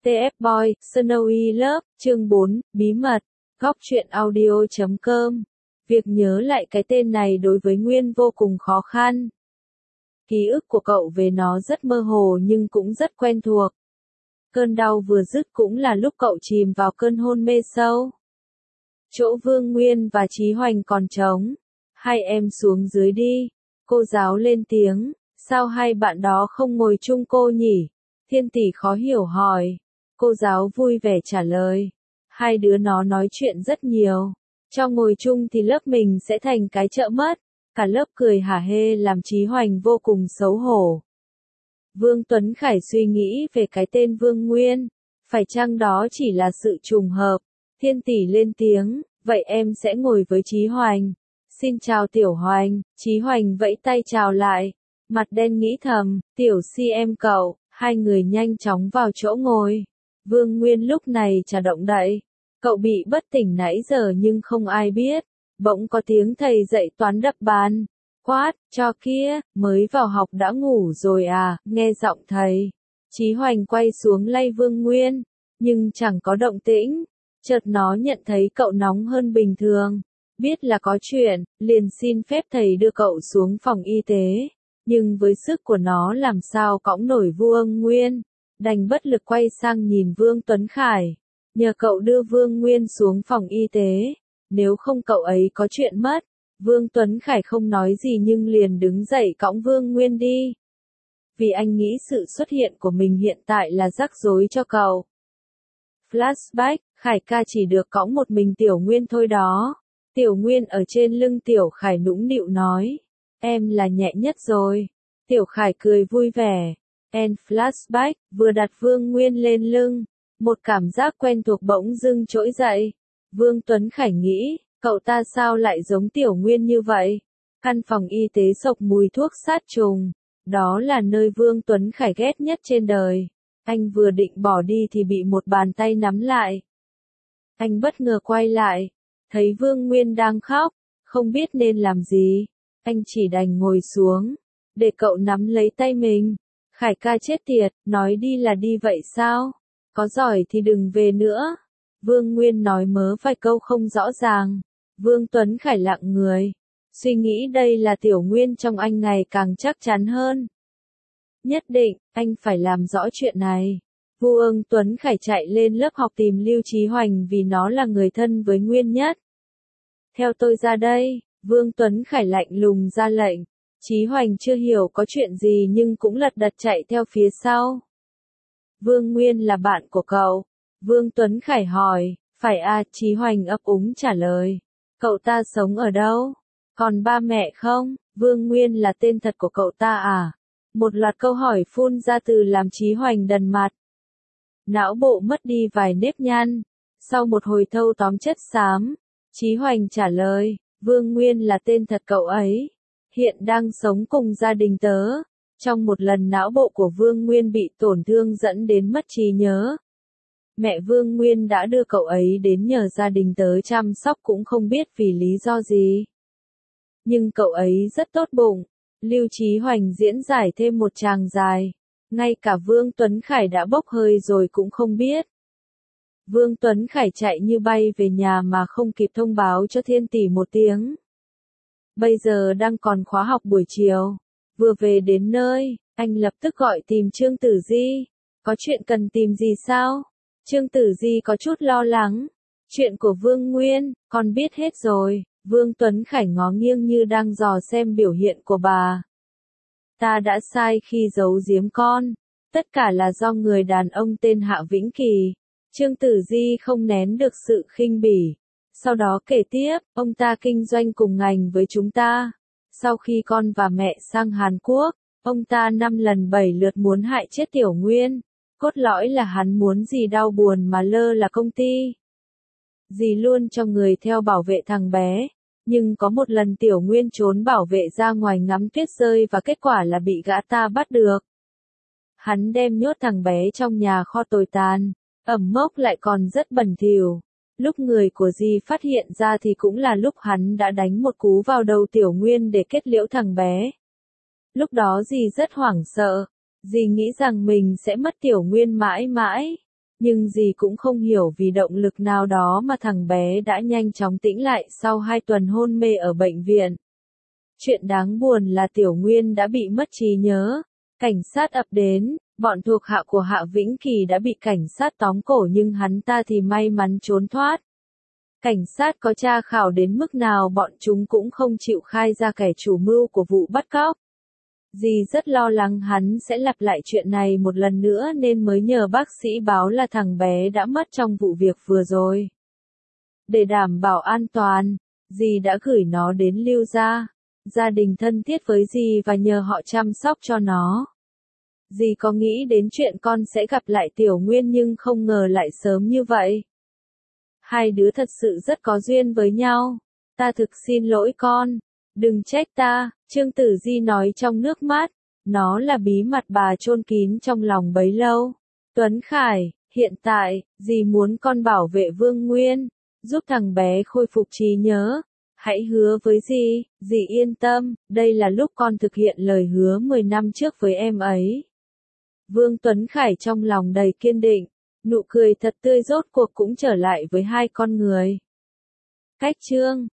TF Boy, Snowy Love, chương 4, bí mật, góc truyện audio.com. Việc nhớ lại cái tên này đối với Nguyên vô cùng khó khăn. Ký ức của cậu về nó rất mơ hồ nhưng cũng rất quen thuộc. Cơn đau vừa dứt cũng là lúc cậu chìm vào cơn hôn mê sâu. Chỗ Vương Nguyên và Chí Hoành còn trống. Hai em xuống dưới đi. Cô giáo lên tiếng, sao hai bạn đó không ngồi chung cô nhỉ? Thiên Tỷ khó hiểu hỏi. Cô giáo vui vẻ trả lời. Hai đứa nó nói chuyện rất nhiều. Cho ngồi chung thì lớp mình sẽ thành cái chợ mất. Cả lớp cười hả hê làm Chí Hoành vô cùng xấu hổ. Vương Tuấn Khải suy nghĩ về cái tên Vương Nguyên. Phải chăng đó chỉ là sự trùng hợp? Thiên Tỷ lên tiếng, vậy em sẽ ngồi với Chí Hoành. Xin chào Tiểu Hoành. Chí Hoành vẫy tay chào lại. Mặt đen nghĩ thầm, Tiểu Si em cậu. Hai người nhanh chóng vào chỗ ngồi. Vương Nguyên lúc này chả động đậy. Cậu bị bất tỉnh nãy giờ nhưng không ai biết. Bỗng có tiếng thầy dạy toán đập bàn. Quát, cho kia, mới vào học đã ngủ rồi à, nghe giọng thầy. Chí Hoành quay xuống lay Vương Nguyên, nhưng chẳng có động tĩnh. Chợt nó nhận thấy cậu nóng hơn bình thường. Biết là có chuyện, liền xin phép thầy đưa cậu xuống phòng y tế. Nhưng với sức của nó làm sao cõng nổi Vương Nguyên. Đành bất lực quay sang nhìn Vương Tuấn Khải. Nhờ cậu đưa Vương Nguyên xuống phòng y tế. Nếu không cậu ấy có chuyện mất. Vương Tuấn Khải không nói gì nhưng liền đứng dậy cõng Vương Nguyên đi. Vì anh nghĩ sự xuất hiện của mình hiện tại là rắc rối cho cậu. Flashback, Khải ca chỉ được cõng một mình Tiểu Nguyên thôi đó. Tiểu Nguyên ở trên lưng Tiểu Khải nũng nịu nói. Em là nhẹ nhất rồi. Tiểu Khải cười vui vẻ. And flashback, vừa đặt Vương Nguyên lên lưng. Một cảm giác quen thuộc bỗng dưng trỗi dậy. Vương Tuấn Khải nghĩ, cậu ta sao lại giống Tiểu Nguyên như vậy? Căn phòng y tế sộc mùi thuốc sát trùng. Đó là nơi Vương Tuấn Khải ghét nhất trên đời. Anh vừa định bỏ đi thì bị một bàn tay nắm lại. Anh bất ngờ quay lại. Thấy Vương Nguyên đang khóc. Không biết nên làm gì. Anh chỉ đành ngồi xuống. Để cậu nắm lấy tay mình. Khải ca chết tiệt, nói đi là đi vậy sao? Có giỏi thì đừng về nữa. Vương Nguyên nói mớ vài câu không rõ ràng. Vương Tuấn Khải lặng người. Suy nghĩ đây là Tiểu Nguyên trong anh ngày càng chắc chắn hơn. Nhất định, anh phải làm rõ chuyện này. Vương Tuấn Khải chạy lên lớp học tìm Lưu Chí Hoành vì nó là người thân với Nguyên nhất. Theo tôi ra đây, Vương Tuấn Khải lạnh lùng ra lệnh. Chí Hoành chưa hiểu có chuyện gì nhưng cũng lật đật chạy theo phía sau. Vương Nguyên là bạn của cậu. Vương Tuấn Khải hỏi, phải à, Chí Hoành ấp úng trả lời. Cậu ta sống ở đâu? Còn ba mẹ không? Vương Nguyên là tên thật của cậu ta à? Một loạt câu hỏi phun ra từ làm Chí Hoành đần mặt. Não bộ mất đi vài nếp nhăn. Sau một hồi thâu tóm chất xám, Chí Hoành trả lời, Vương Nguyên là tên thật cậu ấy. Hiện đang sống cùng gia đình tớ. Trong một lần não bộ của Vương Nguyên bị tổn thương dẫn đến mất trí nhớ. Mẹ Vương Nguyên đã đưa cậu ấy đến nhờ gia đình tớ chăm sóc cũng không biết vì lý do gì. Nhưng cậu ấy rất tốt bụng. Lưu Chí Hoành diễn giải thêm một tràng dài. Ngay cả Vương Tuấn Khải đã bốc hơi rồi cũng không biết. Vương Tuấn Khải chạy như bay về nhà mà không kịp thông báo cho Thiên Tỷ một tiếng. Bây giờ đang còn khóa học buổi chiều. Vừa về đến nơi, anh lập tức gọi tìm Trương Tử Di. Có chuyện cần tìm gì sao? Trương Tử Di có chút lo lắng. Chuyện của Vương Nguyên, con biết hết rồi. Vương Tuấn Khải ngó nghiêng như đang dò xem biểu hiện của bà. Ta đã sai khi giấu giếm con. Tất cả là do người đàn ông tên Hạ Vĩnh Kỳ. Trương Tử Di không nén được sự khinh bỉ. Sau đó kể tiếp, ông ta kinh doanh cùng ngành với chúng ta. Sau khi con và mẹ sang Hàn Quốc, ông ta 5 lần 7 lượt muốn hại chết Tiểu Nguyên. Cốt lõi là hắn muốn dì đau buồn mà lơ là công ty. Dì luôn cho người theo bảo vệ thằng bé. Nhưng có một lần Tiểu Nguyên trốn bảo vệ ra ngoài ngắm tuyết rơi và kết quả là bị gã ta bắt được. Hắn đem nhốt thằng bé trong nhà kho tồi tàn. Ẩm mốc lại còn rất bẩn thỉu. Lúc người của dì phát hiện ra thì cũng là lúc hắn đã đánh một cú vào đầu Tiểu Nguyên để kết liễu thằng bé. Lúc đó dì rất hoảng sợ. Dì nghĩ rằng mình sẽ mất Tiểu Nguyên mãi mãi. Nhưng dì cũng không hiểu vì động lực nào đó mà thằng bé đã nhanh chóng tĩnh lại sau 2 tuần hôn mê ở bệnh viện. Chuyện đáng buồn là Tiểu Nguyên đã bị mất trí nhớ. Cảnh sát ập đến, bọn thuộc hạ của Hạ Vĩnh Kỳ đã bị cảnh sát tóm cổ nhưng hắn ta thì may mắn trốn thoát. Cảnh sát có tra khảo đến mức nào bọn chúng cũng không chịu khai ra kẻ chủ mưu của vụ bắt cóc. Dì rất lo lắng hắn sẽ lặp lại chuyện này một lần nữa nên mới nhờ bác sĩ báo là thằng bé đã mất trong vụ việc vừa rồi. Để đảm bảo an toàn, dì đã gửi nó đến Lưu gia. Gia đình thân thiết với dì và nhờ họ chăm sóc cho nó. Dì có nghĩ đến chuyện con sẽ gặp lại Tiểu Nguyên nhưng không ngờ lại sớm như vậy. Hai đứa thật sự rất có duyên với nhau. Ta thực xin lỗi con. Đừng trách ta, Trương Tử Di nói trong nước mắt. Nó là bí mật bà chôn kín trong lòng bấy lâu. Tuấn Khải, hiện tại, dì muốn con bảo vệ Vương Nguyên, giúp thằng bé khôi phục trí nhớ. Hãy hứa với dì yên tâm, đây là lúc con thực hiện lời hứa 10 năm trước với em ấy. Vương Tuấn Khải trong lòng đầy kiên định, nụ cười thật tươi rốt cuộc cũng trở lại với hai con người. Cách chương